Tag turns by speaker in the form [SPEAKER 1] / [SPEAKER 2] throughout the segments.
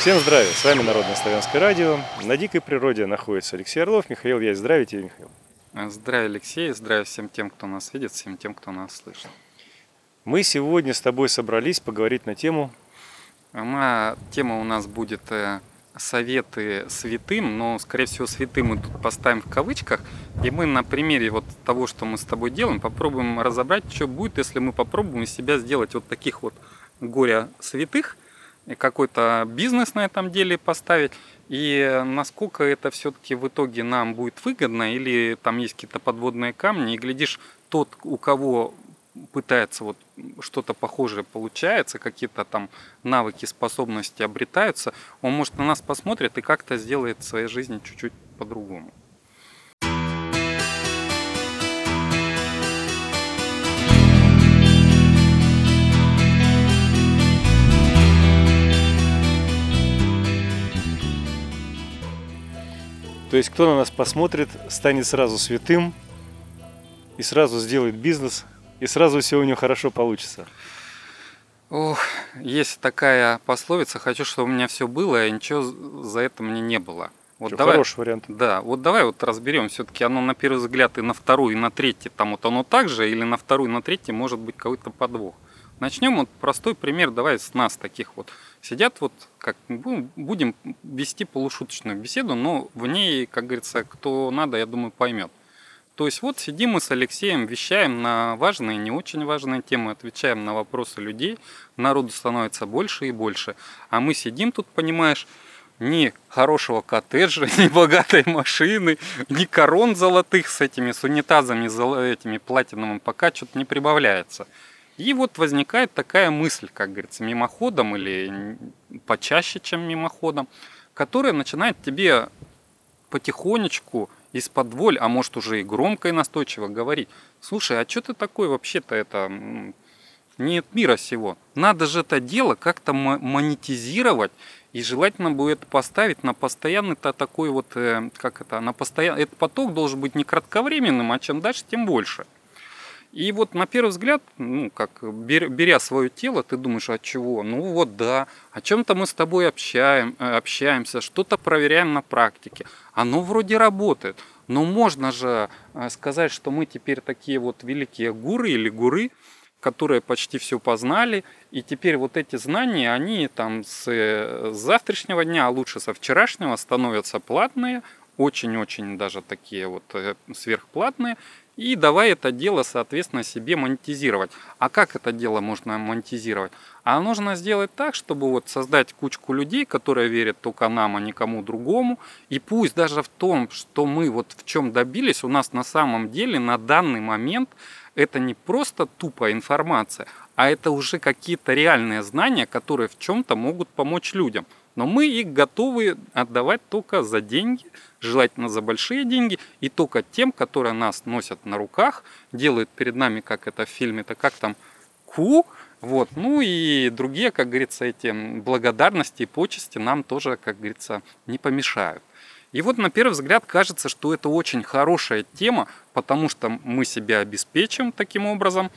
[SPEAKER 1] Всем здравия! С вами Народное славянское радио. На дикой природе находится Алексей Орлов. Михаил, я здравия тебе, Михаил.
[SPEAKER 2] Здравия, Алексей, здравия всем тем, кто нас видит, всем тем, кто нас слышит.
[SPEAKER 1] Мы сегодня с тобой собрались поговорить на тему...
[SPEAKER 2] Тема у нас будет советы святым, но, скорее всего, святым мы тут поставим в кавычках. И мы на примере вот того, что мы с тобой делаем, попробуем разобрать, что будет, если мы попробуем из себя сделать вот таких вот горя святых, и какой-то бизнес на этом деле поставить, и насколько это все-таки в итоге нам будет выгодно, или там есть какие-то подводные камни, и глядишь, тот, у кого пытается вот что-то похожее получается, какие-то там навыки, способности обретаются, он может на нас посмотрит и как-то сделает в своей жизни чуть-чуть по-другому.
[SPEAKER 1] То есть, кто на нас посмотрит, станет сразу святым, и сразу сделает бизнес, и сразу все у него хорошо получится.
[SPEAKER 2] Ох, есть такая пословица: хочу, чтобы у меня все было, и ничего за это мне не было. Вот давай,
[SPEAKER 1] хороший вариант.
[SPEAKER 2] Да, вот давай вот разберем, все-таки оно на первый взгляд и на второй, и на третий, там вот оно так же, или на второй, и на третий может быть какой-то подвох. Начнем вот простой пример, давай с нас таких вот. Сидят вот, как будем вести полушуточную беседу, но в ней, как говорится, кто надо, я думаю, поймет. То есть вот сидим мы с Алексеем, вещаем на важные, не очень важные темы, отвечаем на вопросы людей, народу становится больше и больше. А мы сидим тут, понимаешь, ни хорошего коттеджа, ни богатой машины, ни корон золотых с унитазами, этими платиновыми пока что-то не прибавляется. И вот возникает такая мысль, как говорится, мимоходом или почаще, чем мимоходом, которая начинает тебе потихонечку из-под воль, а может уже и громко и настойчиво говорить: слушай, а что ты такой вообще-то это не от мира сего? Надо же это дело как-то монетизировать, и желательно будет это поставить на постоянный-то такой вот, этот поток должен быть не кратковременным, а чем дальше, тем больше. И вот на первый взгляд, беря свое тело, ты думаешь, а чего? Ну вот да, о чем-то мы с тобой общаемся, что-то проверяем на практике. Оно вроде работает. Но можно же сказать, что мы теперь такие вот великие гуры или гуры, которые почти все познали. И теперь вот эти знания, они там с завтрашнего дня, а лучше со вчерашнего, становятся платные. Очень-очень даже такие вот сверхплатные. И давай это дело, соответственно, себе монетизировать. А как это дело можно монетизировать? А нужно сделать так, чтобы вот создать кучку людей, которые верят только нам, а никому другому. И пусть даже в том, что мы вот в чем добились, у нас на самом деле на данный момент это не просто тупая информация, а это уже какие-то реальные знания, которые в чем-то могут помочь людям. Но мы их готовы отдавать только за деньги, желательно за большие деньги, и только тем, которые нас носят на руках, делают перед нами, как это в фильме-то, как там, вот, ну и другие, как говорится, эти благодарности и почести нам тоже, как говорится, не помешают. И вот на первый взгляд кажется, что это очень хорошая тема, потому что мы себя обеспечим таким образом,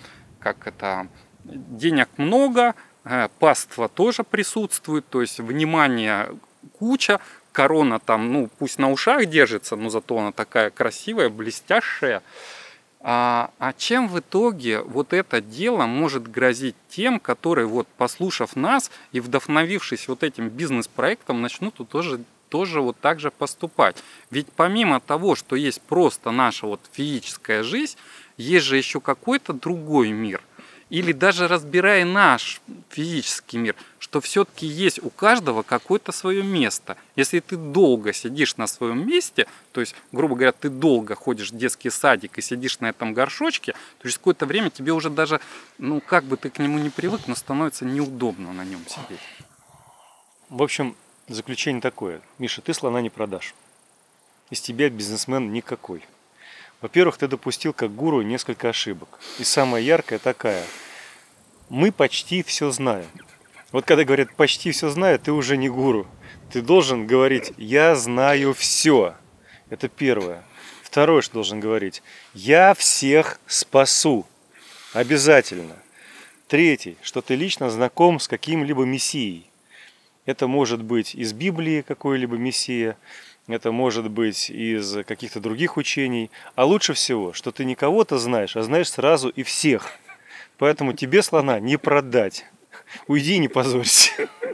[SPEAKER 2] денег много, паства тоже присутствует, то есть внимание куча, корона там, пусть на ушах держится, но зато она такая красивая, блестящая. А чем в итоге вот это дело может грозить тем, которые вот послушав нас и вдохновившись вот этим бизнес-проектом, начнут тоже вот так же поступать? Ведь помимо того, что есть просто наша вот физическая жизнь, есть же еще какой-то другой мир. Или даже разбирая наш физический мир, что все-таки есть у каждого какое-то свое место. Если ты долго сидишь на своем месте, то есть, грубо говоря, ты долго ходишь в детский садик и сидишь на этом горшочке, то через какое-то время тебе уже даже, как бы ты к нему не привык, но становится неудобно на нем сидеть.
[SPEAKER 1] В общем, заключение такое. Миша, ты слона не продашь. Из тебя бизнесмен никакой. Во-первых, ты допустил как гуру несколько ошибок. И самая яркая такая. Мы почти все знаем. Вот когда говорят «почти все знаю», ты уже не гуру. Ты должен говорить «я знаю все». Это первое. Второе, что должен говорить: «я всех спасу». Обязательно. Третий, что ты лично знаком с каким-либо мессией. Это может быть из Библии какой-либо мессия, это может быть из каких-то других учений. А лучше всего, что ты не кого-то знаешь, а знаешь сразу и всех. Поэтому тебе слона не продать. Уйди и не позорься.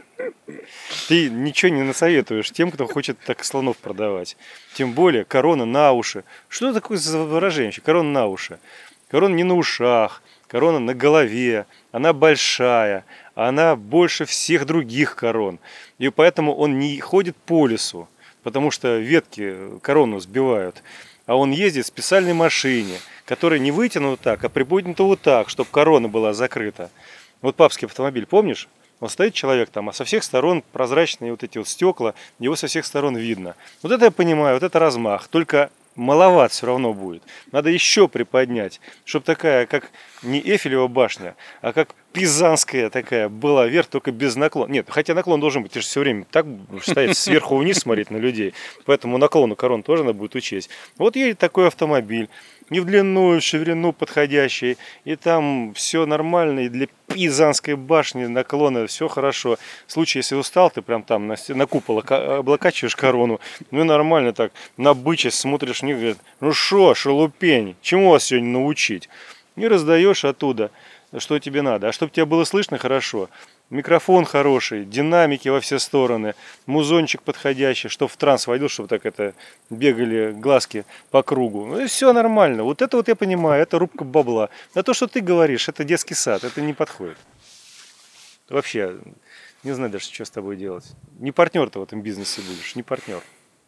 [SPEAKER 1] Ты ничего не насоветуешь тем, кто хочет так слонов продавать. Тем более корона на уши. Что такое за выражение вообще? Корона на уши. Корона не на ушах, корона на голове. Она большая, она больше всех других корон. И поэтому он не ходит по лесу, потому что ветки корону сбивают. А он ездит в специальной машине, которая не вытянута так, а приподнята вот так, чтобы корона была закрыта. Вот папский автомобиль, помнишь? Он стоит человек там, а со всех сторон прозрачные вот эти вот стекла, его со всех сторон видно. Вот это я понимаю, вот это размах, только маловат все равно будет. Надо еще приподнять, чтобы такая, как не Эйфелева башня, а как Пизанская такая была вверх, только без наклона. Нет, хотя наклон должен быть, ты же все время так стоять сверху вниз смотреть на людей. Поэтому наклону корон тоже надо будет учесть. Вот едет такой автомобиль, и в длину, и в ширину подходящий, и там все нормально, и для Пизанской башни наклона все хорошо. В случае, если устал, ты прям там на купол облокачиваешь корону, ну и нормально так, набычась, смотришь в них, говорят, ну шо, шелупень, чему вас сегодня научить? И раздаешь оттуда, что тебе надо. А чтобы тебя было слышно хорошо, микрофон хороший, динамики во все стороны, музончик подходящий, чтобы в транс войдет, чтобы так это бегали глазки по кругу. Ну и все нормально. Вот это вот я понимаю, это рубка бабла. А то, что ты говоришь, это детский сад, это не подходит. Вообще, не знаю даже, что с тобой делать. Не партнер ты в этом бизнесе будешь, не партнер.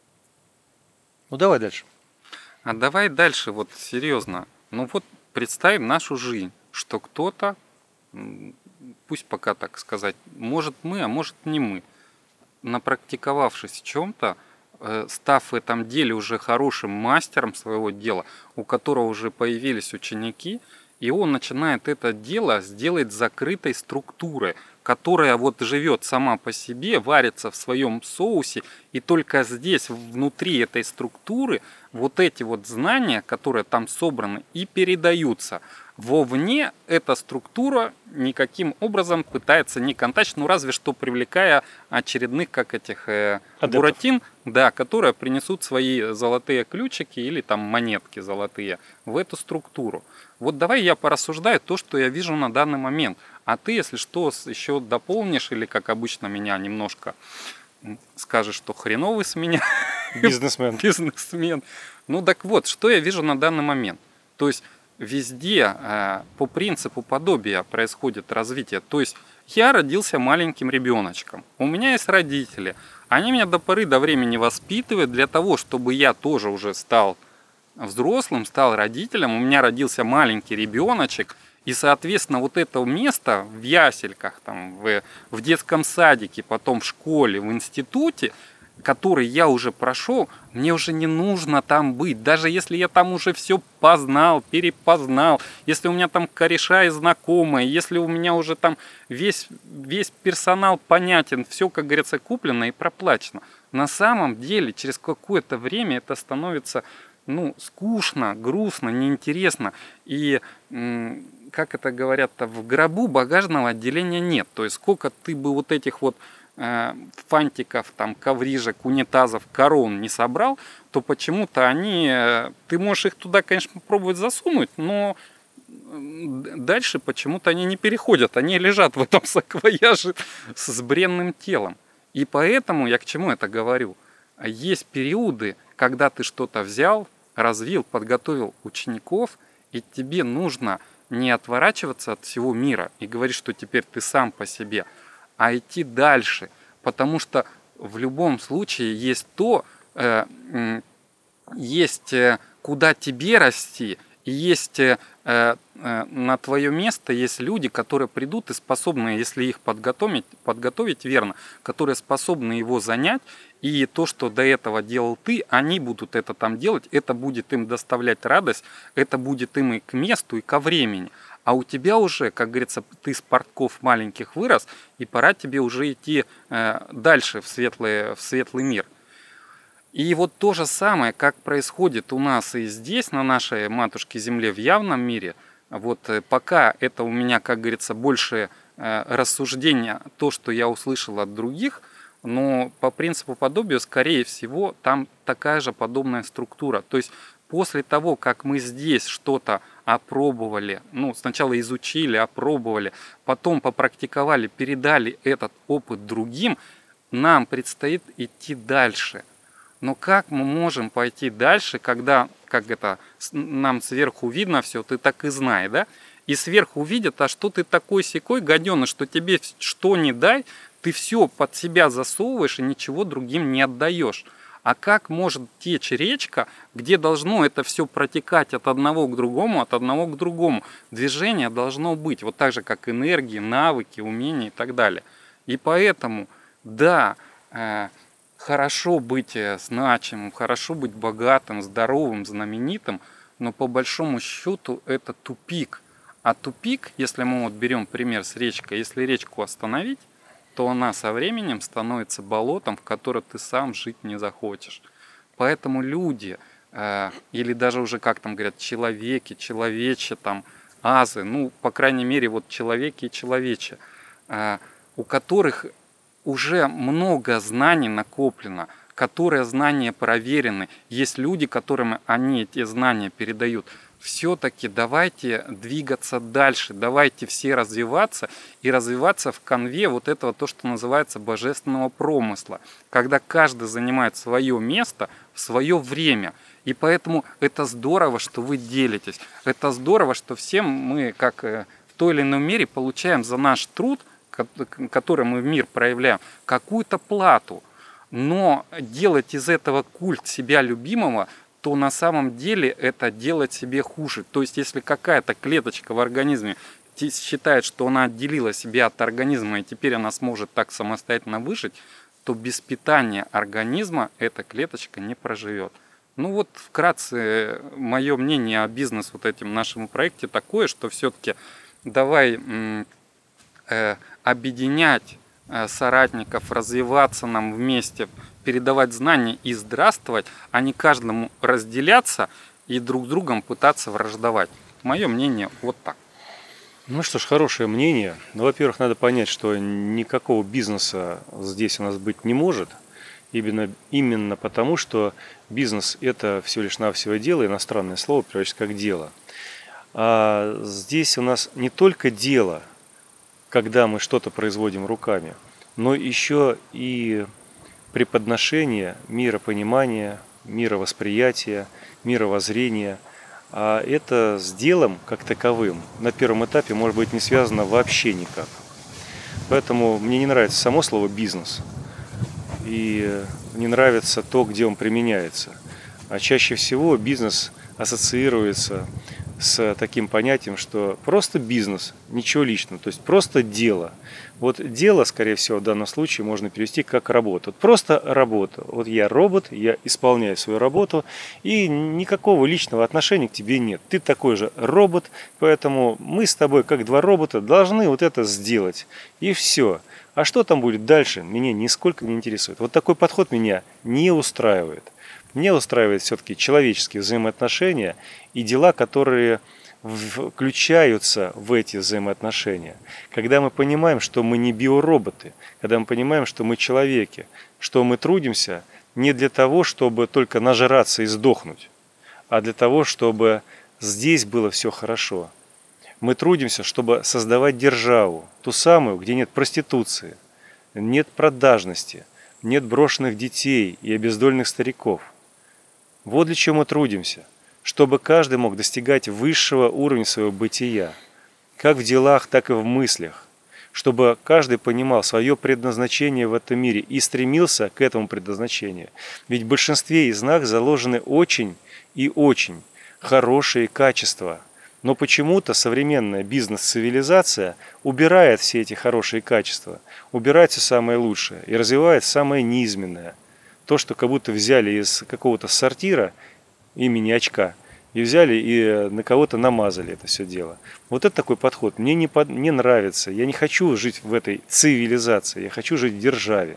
[SPEAKER 1] Ну давай дальше.
[SPEAKER 2] А давай дальше, вот серьезно. Ну вот представим нашу жизнь, что кто-то, пусть пока так сказать, может мы, а может не мы, напрактиковавшись в чем-то, став в этом деле уже хорошим мастером своего дела, у которого уже появились ученики, и он начинает это дело сделать закрытой структурой, которая вот живет сама по себе, варится в своем соусе, и только здесь, внутри этой структуры, вот эти вот знания, которые там собраны, и передаются. Вовне эта структура никаким образом пытается не контачить, ну разве что привлекая очередных, как этих буратин, да, которые принесут свои золотые ключики или там монетки золотые в эту структуру. Вот давай я порассуждаю то, что я вижу на данный момент. А ты, если что, еще дополнишь или, как обычно, меня немножко скажешь, что хреновый с меня
[SPEAKER 1] Бизнесмен.
[SPEAKER 2] бизнесмен. Ну так вот, что я вижу на данный момент. То есть везде по принципу подобия происходит развитие. То есть я родился маленьким ребеночком. У меня есть родители. Они меня до поры до времени воспитывают для того, чтобы я тоже уже стал взрослым, стал родителем. У меня родился маленький ребеночек. И, соответственно, вот это место в ясельках, там, в детском садике, потом в школе, в институте, который я уже прошел, мне уже не нужно там быть. Даже если я там уже все познал, перепознал, если у меня там кореша и знакомые, если у меня уже там весь персонал понятен, все, как говорится, куплено и проплачено. На самом деле, через какое-то время это становится скучно, грустно, неинтересно. И, как это говорят-то, в гробу багажного отделения нет. То есть сколько ты бы вот этих вот фантиков, там, коврижек, унитазов, корон не собрал, то почему-то ты можешь их туда, конечно, попробовать засунуть, но дальше почему-то они не переходят, они лежат в этом саквояже с бренным телом. И поэтому я к чему это говорю? Есть периоды, когда ты что-то взял, развил, подготовил учеников, и тебе нужно не отворачиваться от всего мира и говорить, что теперь ты сам по себе, а идти дальше, потому что в любом случае есть куда тебе расти, и есть на твое место есть люди, которые придут и способны, если их подготовить верно, которые способны его занять, и то, что до этого делал ты, они будут это там делать, это будет им доставлять радость, это будет им и к месту, и ко времени. А у тебя уже, как говорится, ты с портков маленьких вырос, и пора тебе уже идти дальше в светлый мир. И вот то же самое, как происходит у нас и здесь, на нашей матушке Земле, в явном мире, вот пока это у меня, как говорится, больше рассуждения, то, что я услышал от других, но по принципу подобия, скорее всего, там такая же подобная структура. То есть после того, как мы здесь что-то опробовали, ну, сначала изучили, опробовали, потом попрактиковали, передали этот опыт другим, нам предстоит идти дальше. Но как мы можем пойти дальше, когда, нам сверху видно все, ты так и знай, да? И сверху видят, а что ты такой сякой гаденыш, что тебе что не дай, ты все под себя засовываешь и ничего другим не отдаешь. А как может течь речка, где должно это все протекать от одного к другому, от одного к другому? Движение должно быть, вот так же, как энергии, навыки, умения и так далее. И поэтому, да, хорошо быть значимым, хорошо быть богатым, здоровым, знаменитым, но по большому счету это тупик. А тупик, если мы вот берем пример с речкой, если речку остановить, то она со временем становится болотом, в котором ты сам жить не захочешь. Поэтому люди, или даже уже, как там говорят, человеки, человече, там, азы, ну, по крайней мере, вот человеки и человече, у которых уже много знаний накоплено, которые знания проверены, есть люди, которым они эти знания передают. Все-таки давайте двигаться дальше, давайте все развиваться и развиваться в канве вот этого, то, что называется божественного промысла, когда каждый занимает свое место в свое время. И поэтому это здорово, что вы делитесь, это здорово, что все мы, как в той или иной мере, получаем за наш труд, который мы в мир проявляем, какую-то плату. Но делать из этого культ себя любимого, то на самом деле это делать себе хуже. То есть если какая-то клеточка в организме считает, что она отделила себя от организма и теперь она сможет так самостоятельно выжить, то без питания организма эта клеточка не проживет. Ну вот вкратце мое мнение о бизнес вот этим нашему проекте такое, что все-таки давай объединять соратников, развиваться нам вместе, передавать знания и здравствовать, а не каждому разделяться и друг с другом пытаться враждовать. Мое мнение вот так.
[SPEAKER 1] Ну что ж, хорошее мнение. Но, во-первых, надо понять, что никакого бизнеса здесь у нас быть не может. Именно потому, что бизнес – это всего лишь навсего дело, иностранное слово переводится как дело. А здесь у нас не только дело, когда мы что-то производим руками, но еще и преподношение миропонимания, мировосприятия, мировоззрения. А это с делом как таковым на первом этапе может быть не связано вообще никак. Поэтому мне не нравится само слово «бизнес». И не нравится то, где он применяется. А чаще всего бизнес ассоциируется с таким понятием, что просто бизнес, ничего личного, то есть просто дело. Вот дело, скорее всего, в данном случае можно перевести как работу. Вот просто работа. Вот я робот, я исполняю свою работу, и никакого личного отношения к тебе нет. Ты такой же робот, поэтому мы с тобой, как два робота, должны вот это сделать. И все. А что там будет дальше, меня нисколько не интересует. Вот такой подход меня не устраивает. Меня устраивает все-таки человеческие взаимоотношения и дела, которые включаются в эти взаимоотношения. Когда мы понимаем, что мы не биороботы, когда мы понимаем, что мы человеки, что мы трудимся не для того, чтобы только нажраться и сдохнуть, а для того, чтобы здесь было все хорошо. Мы трудимся, чтобы создавать державу, ту самую, где нет проституции, нет продажности, нет брошенных детей и обездоленных стариков. Вот для чего мы трудимся, чтобы каждый мог достигать высшего уровня своего бытия, как в делах, так и в мыслях, чтобы каждый понимал свое предназначение в этом мире и стремился к этому предназначению. Ведь в большинстве из нас заложены очень и очень хорошие качества. Но почему-то современная бизнес-цивилизация убирает все эти хорошие качества, убирает все самое лучшее и развивает самое низменное. То, что как будто взяли из какого-то сортира имени Очка и взяли и на кого-то намазали это все дело. Вот это такой подход. Мне не нравится. Я не хочу жить в этой цивилизации. Я хочу жить в державе.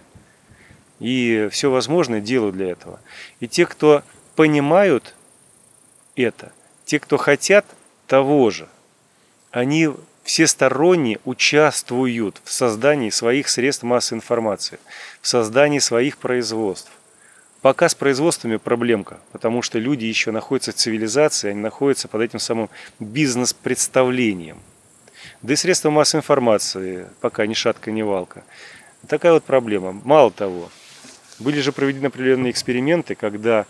[SPEAKER 1] И все возможное делаю для этого. И те, кто понимают это, те, кто хотят того же, они всесторонне участвуют в создании своих средств массовой информации, в создании своих производств. Пока с производствами проблемка, потому что люди еще находятся в цивилизации, они находятся под этим самым бизнес-представлением. Да и средства массовой информации пока ни шатка, ни валка. Такая вот проблема. Мало того, были же проведены определенные эксперименты, когда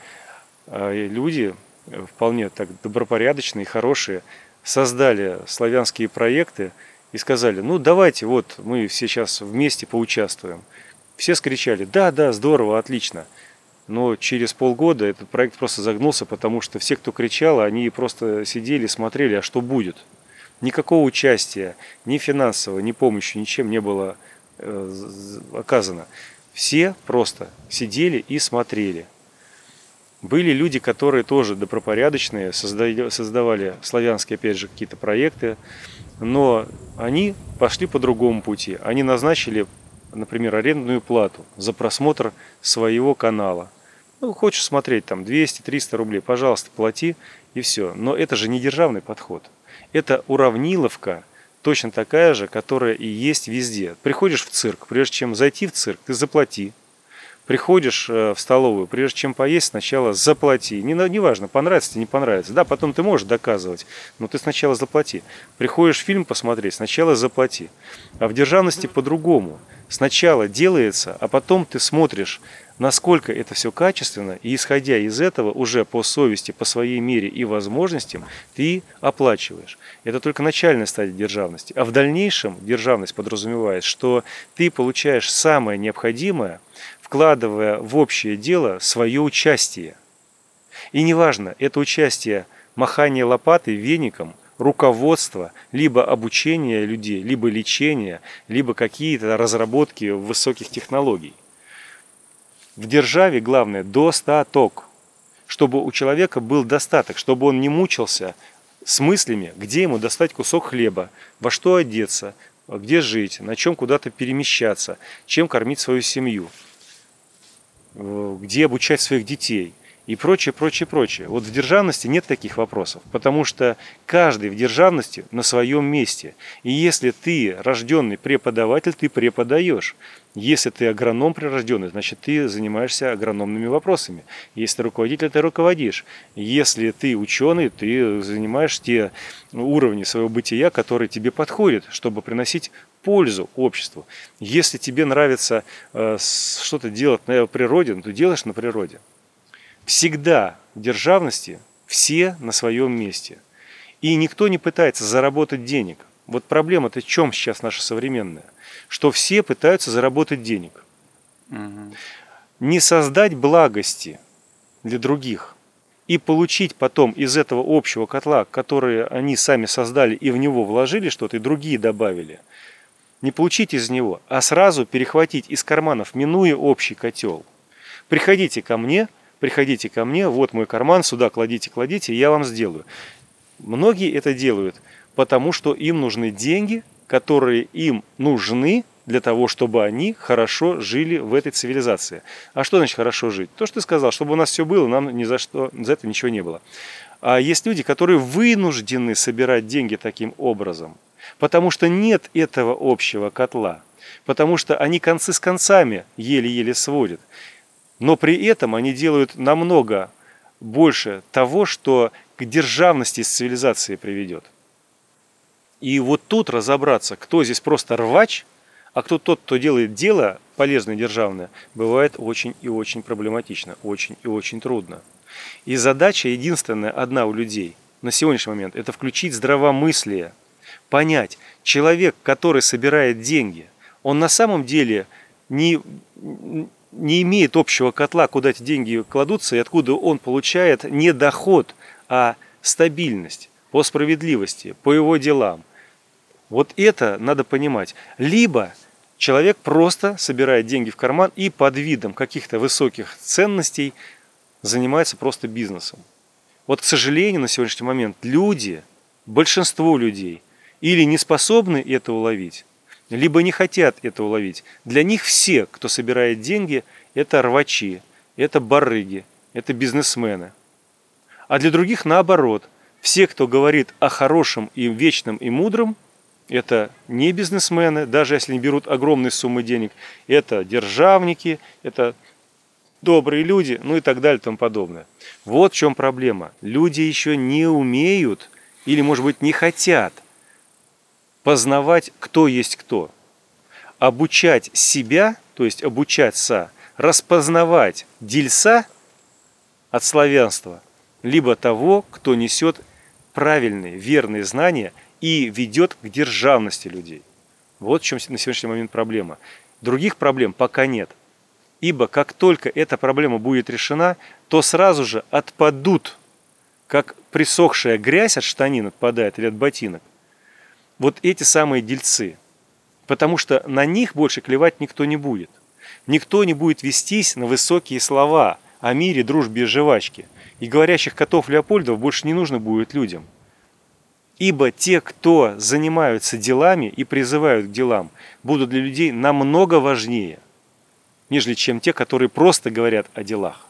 [SPEAKER 1] люди, вполне так добропорядочные, хорошие, создали славянские проекты и сказали, ну давайте вот мы все сейчас вместе поучаствуем. Все скричали, да, да, здорово, отлично. Но через полгода этот проект просто загнулся, потому что все, кто кричал, они просто сидели, смотрели, а что будет. Никакого участия, ни финансового, ни помощи, ничем не было оказано. Все просто сидели и смотрели. Были люди, которые тоже добропорядочные, создавали славянские, опять же, какие-то проекты, но они пошли по другому пути. Они назначили, например, арендную плату за просмотр своего канала. Ну, хочешь смотреть там 200-300 рублей, пожалуйста, плати и все. Но это же не державный подход. Это уравниловка, точно такая же, которая и есть везде. Приходишь в цирк, прежде чем зайти в цирк, ты заплати. Приходишь в столовую, прежде чем поесть, сначала заплати. Неважно, понравится тебе, не понравится. Да, потом ты можешь доказывать, но ты сначала заплати. Приходишь фильм посмотреть, сначала заплати. А в державности по-другому. Сначала делается, а потом ты смотришь, насколько это все качественно, и исходя из этого уже по совести, по своей мере и возможностям ты оплачиваешь. Это только начальная стадия державности. А в дальнейшем державность подразумевает, что ты получаешь самое необходимое, вкладывая в общее дело свое участие. И неважно, это участие махание лопатой, веником, руководство, либо обучение людей, либо лечение, либо какие-то разработки высоких технологий. В державе главное достаток, чтобы у человека был достаток, чтобы он не мучился с мыслями, где ему достать кусок хлеба, во что одеться, где жить, на чем куда-то перемещаться, чем кормить свою семью, где обучать своих детей и прочее, прочее, прочее. Вот в державности нет таких вопросов, потому что каждый в державности на своем месте. И если ты рожденный преподаватель, ты преподаешь. Если ты агроном прирожденный, значит ты занимаешься агрономными вопросами. Если ты руководитель, ты руководишь. Если ты ученый, ты занимаешь те уровни своего бытия, которые тебе подходят, чтобы приносить пользу обществу. Если тебе нравится что-то делать на природе, то делаешь на природе. Всегда в державности все на своем месте. И никто не пытается заработать денег. Вот проблема-то в чем сейчас наша современная? Что все пытаются заработать денег. Не создать благости для других и получить потом из этого общего котла, который они сами создали и в него вложили что-то, и другие добавили. Не получить из него, а сразу перехватить из карманов, минуя общий котел. Приходите ко мне, вот мой карман, сюда кладите, я вам сделаю. Многие это делают, потому что им нужны деньги, которые им нужны для того, чтобы они хорошо жили в этой цивилизации. А что значит хорошо жить? То, что ты сказал, чтобы у нас все было, нам ни за что, за это ничего не было. А есть люди, которые вынуждены собирать деньги таким образом, потому что нет этого общего котла, потому что они концы с концами еле-еле сводят. Но при этом они делают намного больше того, что к державности с цивилизацией приведет. И вот тут разобраться, кто здесь просто рвач, а кто тот, кто делает дело полезное державное, бывает очень и очень проблематично, очень и очень трудно. И задача единственная одна у людей на сегодняшний момент – это включить здравомыслие, понять, человек, который собирает деньги, он на самом деле не имеет общего котла, куда эти деньги кладутся и откуда он получает не доход, а стабильность по справедливости, по его делам. Вот это надо понимать. Либо человек просто собирает деньги в карман и под видом каких-то высоких ценностей занимается просто бизнесом. Вот, к сожалению, на сегодняшний момент люди, большинство людей, или не способны это уловить, либо не хотят это уловить. Для них все, кто собирает деньги, это рвачи, это барыги, это бизнесмены. А для других наоборот. Все, кто говорит о хорошем и вечном и мудром, Это не бизнесмены, даже если они берут огромные суммы денег. Это державники, это добрые люди, ну и так далее и тому подобное. Вот в чем проблема. Люди еще не умеют или, может быть, не хотят познавать, кто есть кто. Обучать себя, то есть обучаться, распознавать дельца от славянства, либо того, кто несет правильные, верные знания и ведет к державности людей. Вот в чем на сегодняшний момент проблема. Других проблем пока нет. Ибо как только эта проблема будет решена, то сразу же отпадут, как присохшая грязь от штанин отпадает или от ботинок, вот эти самые дельцы. Потому что на них больше клевать никто не будет. Никто не будет вестись на высокие слова о мире, дружбе и жвачке. И говорящих котов Леопольдов больше не нужно будет людям. Ибо те, кто занимаются делами и призывают к делам, будут для людей намного важнее, нежели чем те, которые просто говорят о делах.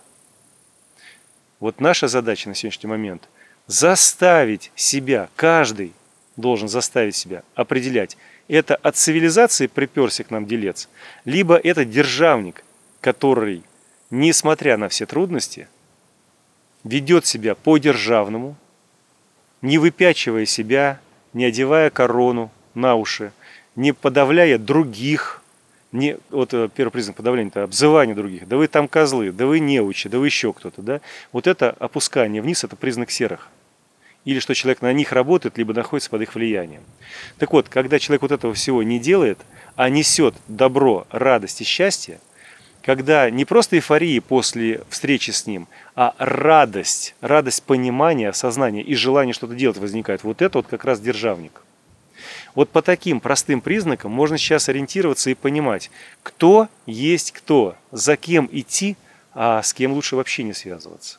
[SPEAKER 1] Вот наша задача на сегодняшний момент – заставить себя, каждый должен заставить себя определять, это от цивилизации приперся к нам делец, либо это державник, который, несмотря на все трудности, ведет себя по-державному, не выпячивая себя, не одевая корону на уши, не подавляя других. Вот первый признак подавления – это обзывание других. Да вы там козлы, да вы неучи, да вы еще кто-то. Да? Вот это опускание вниз – это признак серых. Или что человек на них работает, либо находится под их влиянием. Так вот, когда человек вот этого всего не делает, а несет добро, радость и счастье, когда не просто эйфория после встречи с ним, а радость понимания, осознания и желание что-то делать возникает, вот это вот как раз державник. Вот по таким простым признакам можно сейчас ориентироваться и понимать, кто есть кто, за кем идти, а с кем лучше вообще не связываться.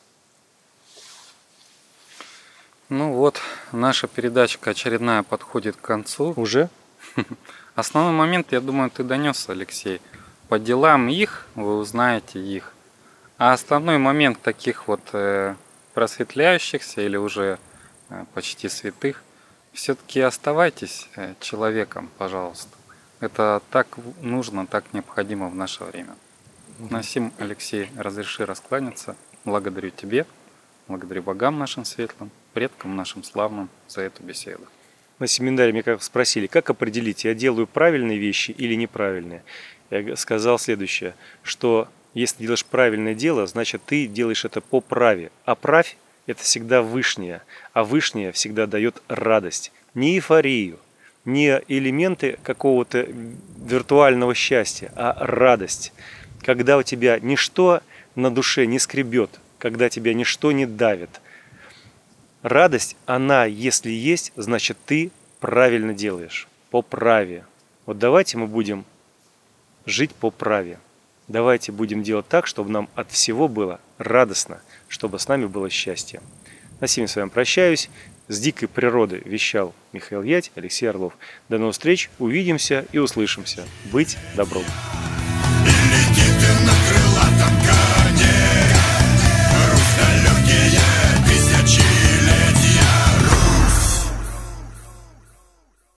[SPEAKER 2] Ну вот, наша передачка очередная подходит к концу.
[SPEAKER 1] Уже?
[SPEAKER 2] Основной момент, я думаю, ты донес, Алексей. По делам их вы узнаете их. А основной момент таких вот просветляющихся или уже почти святых, все-таки оставайтесь человеком, пожалуйста. Это так нужно, так необходимо в наше время. На сим, Алексей, разреши раскланяться. Благодарю тебе, благодарю богам нашим светлым, предкам нашим славным за эту беседу.
[SPEAKER 1] На семинаре меня как спросили, как определить, я делаю правильные вещи или неправильные. Я сказал следующее, что если ты делаешь правильное дело, значит ты делаешь это по праве. А правь – это всегда вышнее, а вышнее всегда дает радость. Не эйфорию, не элементы какого-то виртуального счастья, а радость. Когда у тебя ничто на душе не скребет, когда тебя ничто не давит. Радость, она, если есть, значит ты правильно делаешь, по праве. Вот давайте мы будем жить по праве. Давайте будем делать так, чтобы нам от всего было радостно, чтобы с нами было счастье. На сегодня с вами прощаюсь. С дикой природы вещал Михаил Ять, Алексей Орлов. До новых встреч, увидимся и услышимся. Быть добром!
[SPEAKER 3] Летит на крылатом коне, русло легкие, тысячи